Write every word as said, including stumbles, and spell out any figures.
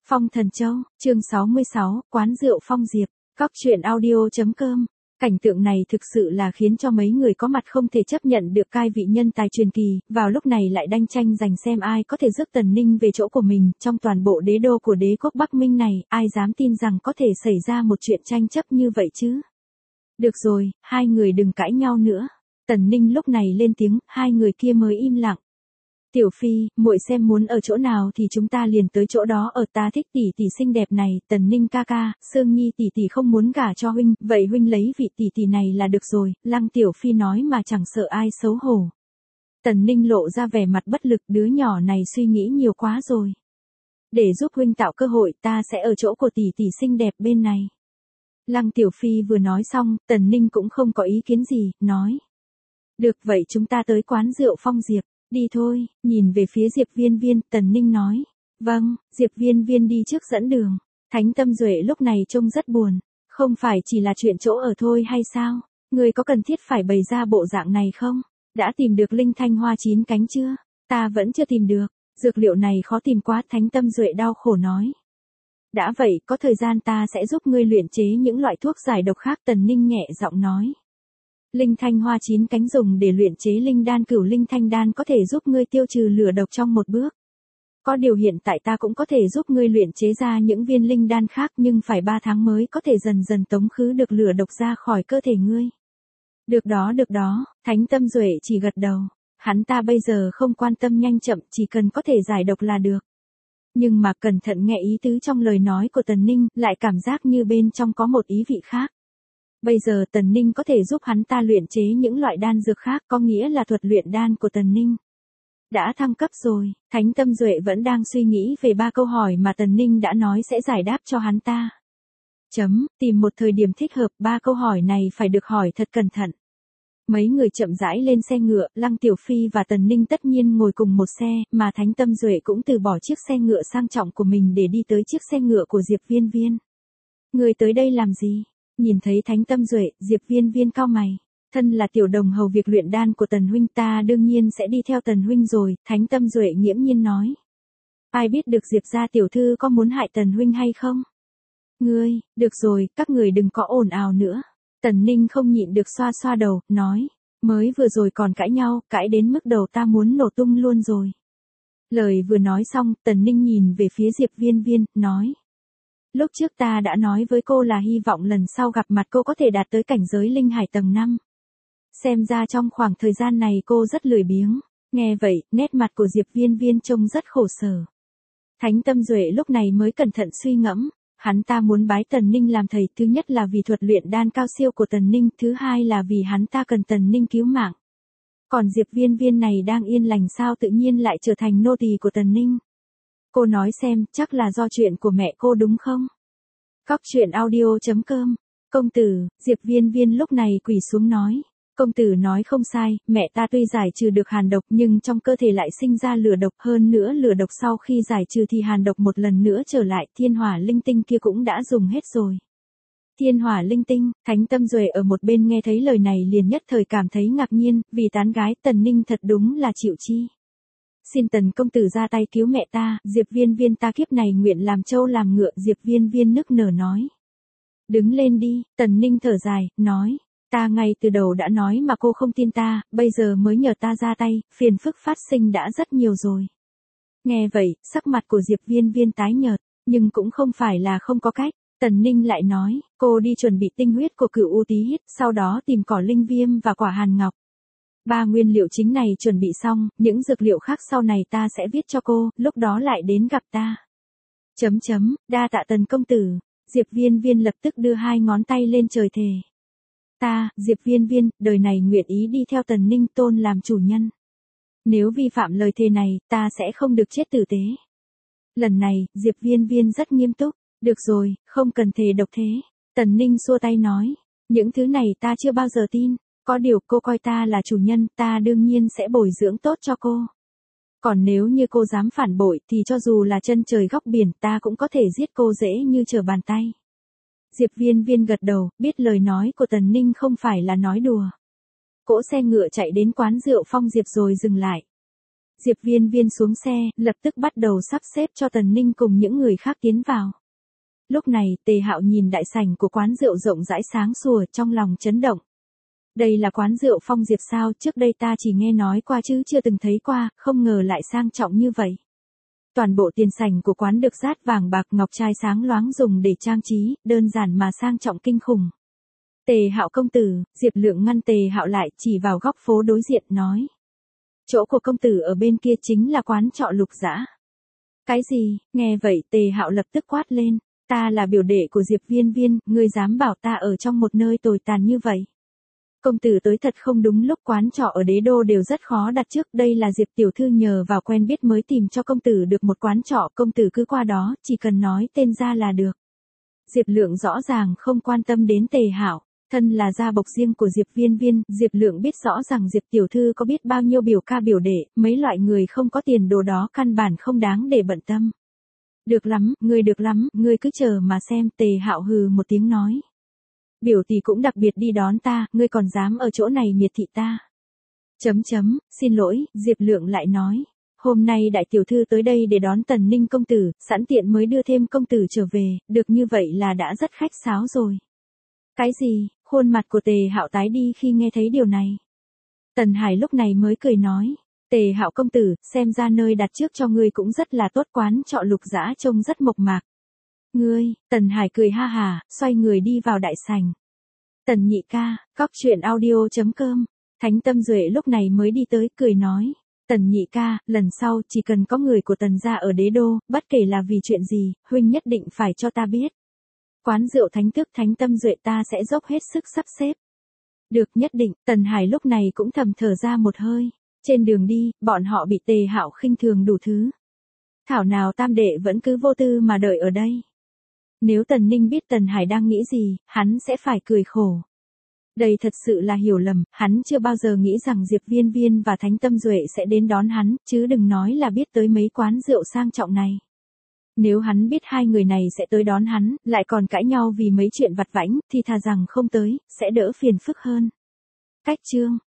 Phong Thần Châu, chương sáu mươi sáu, quán rượu Phong Diệp, Cóc truyện audio.com. Cảnh tượng này thực sự là khiến cho mấy người có mặt không thể chấp nhận được cai vị nhân tài truyền kỳ, vào lúc này lại đanh tranh giành xem ai có thể rước Tần Ninh về chỗ của mình, trong toàn bộ đế đô của đế quốc Bắc Minh này, ai dám tin rằng có thể xảy ra một chuyện tranh chấp như vậy chứ? Được rồi, hai người đừng cãi nhau nữa. Tần Ninh lúc này lên tiếng, hai người kia mới im lặng. Tiểu Phi, muội xem muốn ở chỗ nào thì chúng ta liền tới chỗ đó ở, ta thích tỷ tỷ xinh đẹp này. Tần Ninh ca ca, Sương Nhi tỷ tỷ không muốn gả cho huynh, vậy huynh lấy vị tỷ tỷ này là được rồi. Lăng Tiểu Phi nói mà chẳng sợ ai xấu hổ. Tần Ninh lộ ra vẻ mặt bất lực, đứa nhỏ này suy nghĩ nhiều quá rồi. Để giúp huynh tạo cơ hội, ta sẽ ở chỗ của tỷ tỷ xinh đẹp bên này. Lăng Tiểu Phi vừa nói xong, Tần Ninh cũng không có ý kiến gì, nói. Được vậy chúng ta tới quán rượu Phong Diệp. Đi thôi, nhìn về phía Diệp Viên Viên, Tần Ninh nói. Vâng, Diệp Viên Viên đi trước dẫn đường. Thánh Tâm Duệ lúc này trông rất buồn. Không phải chỉ là chuyện chỗ ở thôi hay sao? Người có cần thiết phải bày ra bộ dạng này không? Đã tìm được linh thanh hoa chín cánh chưa? Ta vẫn chưa tìm được. Dược liệu này khó tìm quá, Thánh Tâm Duệ đau khổ nói. Đã vậy, có thời gian ta sẽ giúp ngươi luyện chế những loại thuốc giải độc khác, Tần Ninh nhẹ giọng nói. Linh thanh hoa chín cánh dùng để luyện chế linh đan cửu linh thanh đan có thể giúp ngươi tiêu trừ lửa độc trong một bước. Có điều hiện tại ta cũng có thể giúp ngươi luyện chế ra những viên linh đan khác, nhưng phải ba tháng mới có thể dần dần tống khứ được lửa độc ra khỏi cơ thể ngươi. Được đó được đó, Thánh Tâm Duệ chỉ gật đầu. Hắn ta bây giờ không quan tâm nhanh chậm, chỉ cần có thể giải độc là được. Nhưng mà cẩn thận nghe ý tứ trong lời nói của Tần Ninh, lại cảm giác như bên trong có một ý vị khác. Bây giờ Tần Ninh có thể giúp hắn ta luyện chế những loại đan dược khác, có nghĩa là thuật luyện đan của Tần Ninh đã thăng cấp rồi. Thánh Tâm Duệ vẫn đang suy nghĩ về ba câu hỏi mà Tần Ninh đã nói sẽ giải đáp cho hắn ta. Chấm, tìm một thời điểm thích hợp, ba câu hỏi này phải được hỏi thật cẩn thận. Mấy người chậm rãi lên xe ngựa, Lăng Tiểu Phi và Tần Ninh tất nhiên ngồi cùng một xe, mà Thánh Tâm Duệ cũng từ bỏ chiếc xe ngựa sang trọng của mình để đi tới chiếc xe ngựa của Diệp Viên Viên. Người tới đây làm gì? Nhìn thấy Thánh Tâm Duệ, Diệp Viên Viên cau mày. Thân là tiểu đồng hầu việc luyện đan của Tần huynh, ta đương nhiên sẽ đi theo Tần huynh rồi, Thánh Tâm Duệ nghiễm nhiên nói. Ai biết được Diệp gia tiểu thư có muốn hại Tần huynh hay không? Ngươi, được rồi, các người đừng có ồn ào nữa. Tần Ninh không nhịn được xoa xoa đầu, nói. Mới vừa rồi còn cãi nhau, cãi đến mức đầu ta muốn nổ tung luôn rồi. Lời vừa nói xong, Tần Ninh nhìn về phía Diệp Viên Viên, nói. Lúc trước ta đã nói với cô là hy vọng lần sau gặp mặt cô có thể đạt tới cảnh giới linh hải tầng năm. Xem ra trong khoảng thời gian này cô rất lười biếng. Nghe vậy, nét mặt của Diệp Viên Viên trông rất khổ sở. Thánh Tâm Duệ lúc này mới cẩn thận suy ngẫm. Hắn ta muốn bái Tần Ninh làm thầy, thứ nhất là vì thuật luyện đan cao siêu của Tần Ninh, thứ hai là vì hắn ta cần Tần Ninh cứu mạng. Còn Diệp Viên Viên này đang yên lành sao tự nhiên lại trở thành nô tỳ của Tần Ninh. Cô nói xem, chắc là do chuyện của mẹ cô đúng không? Cóc truyện audio.com. Công tử, Diệp Viên Viên lúc này quỳ xuống nói. Công tử nói không sai, mẹ ta tuy giải trừ được hàn độc nhưng trong cơ thể lại sinh ra lửa độc, hơn nữa lửa độc sau khi giải trừ thì hàn độc một lần nữa trở lại, thiên hỏa linh tinh kia cũng đã dùng hết rồi. Thiên hỏa linh tinh, Thánh Tâm Duệ ở một bên nghe thấy lời này liền nhất thời cảm thấy ngạc nhiên, vì tán gái Tần Ninh thật đúng là chịu chi. Xin Tần công tử ra tay cứu mẹ ta, Diệp Viên Viên ta kiếp này nguyện làm trâu làm ngựa, Diệp Viên Viên nức nở nói. Đứng lên đi, Tần Ninh thở dài, nói. Ta ngay từ đầu đã nói mà cô không tin ta, bây giờ mới nhờ ta ra tay, phiền phức phát sinh đã rất nhiều rồi. Nghe vậy, sắc mặt của Diệp Viên Viên tái nhợt, nhưng cũng không phải là không có cách. Tần Ninh lại nói, cô đi chuẩn bị tinh huyết của cửu u tí hít, sau đó tìm cỏ linh viêm và quả hàn ngọc. Ba nguyên liệu chính này chuẩn bị xong, những dược liệu khác sau này ta sẽ viết cho cô, lúc đó lại đến gặp ta. Chấm chấm, đa tạ Tần công tử. Diệp Viên Viên lập tức đưa hai ngón tay lên trời thề. Ta, Diệp Viên Viên, đời này nguyện ý đi theo Tần Ninh Tôn làm chủ nhân. Nếu vi phạm lời thề này, ta sẽ không được chết tử tế. Lần này, Diệp Viên Viên rất nghiêm túc. Được rồi, không cần thề độc thế. Tần Ninh xua tay nói. Những thứ này ta chưa bao giờ tin. Có điều cô coi ta là chủ nhân, ta đương nhiên sẽ bồi dưỡng tốt cho cô. Còn nếu như cô dám phản bội thì cho dù là chân trời góc biển ta cũng có thể giết cô dễ như trở bàn tay. Diệp Viên Viên gật đầu, biết lời nói của Tần Ninh không phải là nói đùa. Cỗ xe ngựa chạy đến quán rượu Phong Diệp rồi dừng lại. Diệp Viên Viên xuống xe, lập tức bắt đầu sắp xếp cho Tần Ninh cùng những người khác tiến vào. Lúc này, Tề Hạo nhìn đại sảnh của quán rượu rộng rãi sáng sủa, trong lòng chấn động. Đây là quán rượu Phong Diệp sao, trước đây ta chỉ nghe nói qua chứ chưa từng thấy qua, không ngờ lại sang trọng như vậy. Toàn bộ tiền sảnh của quán được dát vàng bạc ngọc trai sáng loáng dùng để trang trí, đơn giản mà sang trọng kinh khủng. Tề Hạo công tử, Diệp Lượng ngăn Tề Hạo lại, chỉ vào góc phố đối diện nói. Chỗ của công tử ở bên kia chính là quán trọ Lục Dã. Cái gì? Nghe vậy Tề Hạo lập tức quát lên. Ta là biểu đệ của Diệp Viên Viên, ngươi dám bảo ta ở trong một nơi tồi tàn như vậy. Công tử tới thật không đúng lúc, quán trọ ở Đế Đô đều rất khó đặt trước, đây là Diệp tiểu thư nhờ vào quen biết mới tìm cho công tử được một quán trọ, công tử cứ qua đó, chỉ cần nói tên ra là được. Diệp Lượng rõ ràng không quan tâm đến Tề Hạo, thân là gia bộc riêng của Diệp Viên Viên, Diệp Lượng biết rõ rằng Diệp tiểu thư có biết bao nhiêu biểu ca biểu đệ, mấy loại người không có tiền đồ đó căn bản không đáng để bận tâm. Được lắm, ngươi được lắm, ngươi cứ chờ mà xem, Tề Hạo hừ một tiếng nói. Biểu tỷ cũng đặc biệt đi đón ta, ngươi còn dám ở chỗ này miệt thị ta. Chấm chấm, xin lỗi, Diệp Lượng lại nói. Hôm nay đại tiểu thư tới đây để đón Tần Ninh công tử, sẵn tiện mới đưa thêm công tử trở về, được như vậy là đã rất khách sáo rồi. Cái gì? Khuôn mặt của Tề Hạo tái đi khi nghe thấy điều này. Tần Hải lúc này mới cười nói. Tề Hạo công tử, xem ra nơi đặt trước cho ngươi cũng rất là tốt, quán trọ Lục Dã trông rất mộc mạc. Ngươi, Tần Hải cười ha hà, xoay người đi vào đại sảnh. Tần nhị ca, cóc truyện audio chấm com. Thánh Tâm Duệ lúc này mới đi tới, cười nói. Tần nhị ca, lần sau chỉ cần có người của Tần gia ở Đế Đô, bất kể là vì chuyện gì, huynh nhất định phải cho ta biết. Quán rượu Thánh Tước Thánh Tâm Duệ ta sẽ dốc hết sức sắp xếp. Được, nhất định. Tần Hải lúc này cũng thầm thở ra một hơi. Trên đường đi, bọn họ bị Tề Hạo khinh thường đủ thứ. Thảo nào tam đệ vẫn cứ vô tư mà đợi ở đây. Nếu Tần Ninh biết Tần Hải đang nghĩ gì, hắn sẽ phải cười khổ. Đây thật sự là hiểu lầm, hắn chưa bao giờ nghĩ rằng Diệp Viên Viên và Thánh Tâm Duệ sẽ đến đón hắn, chứ đừng nói là biết tới mấy quán rượu sang trọng này. Nếu hắn biết hai người này sẽ tới đón hắn, lại còn cãi nhau vì mấy chuyện vặt vãnh, thì thà rằng không tới, sẽ đỡ phiền phức hơn. Cách chương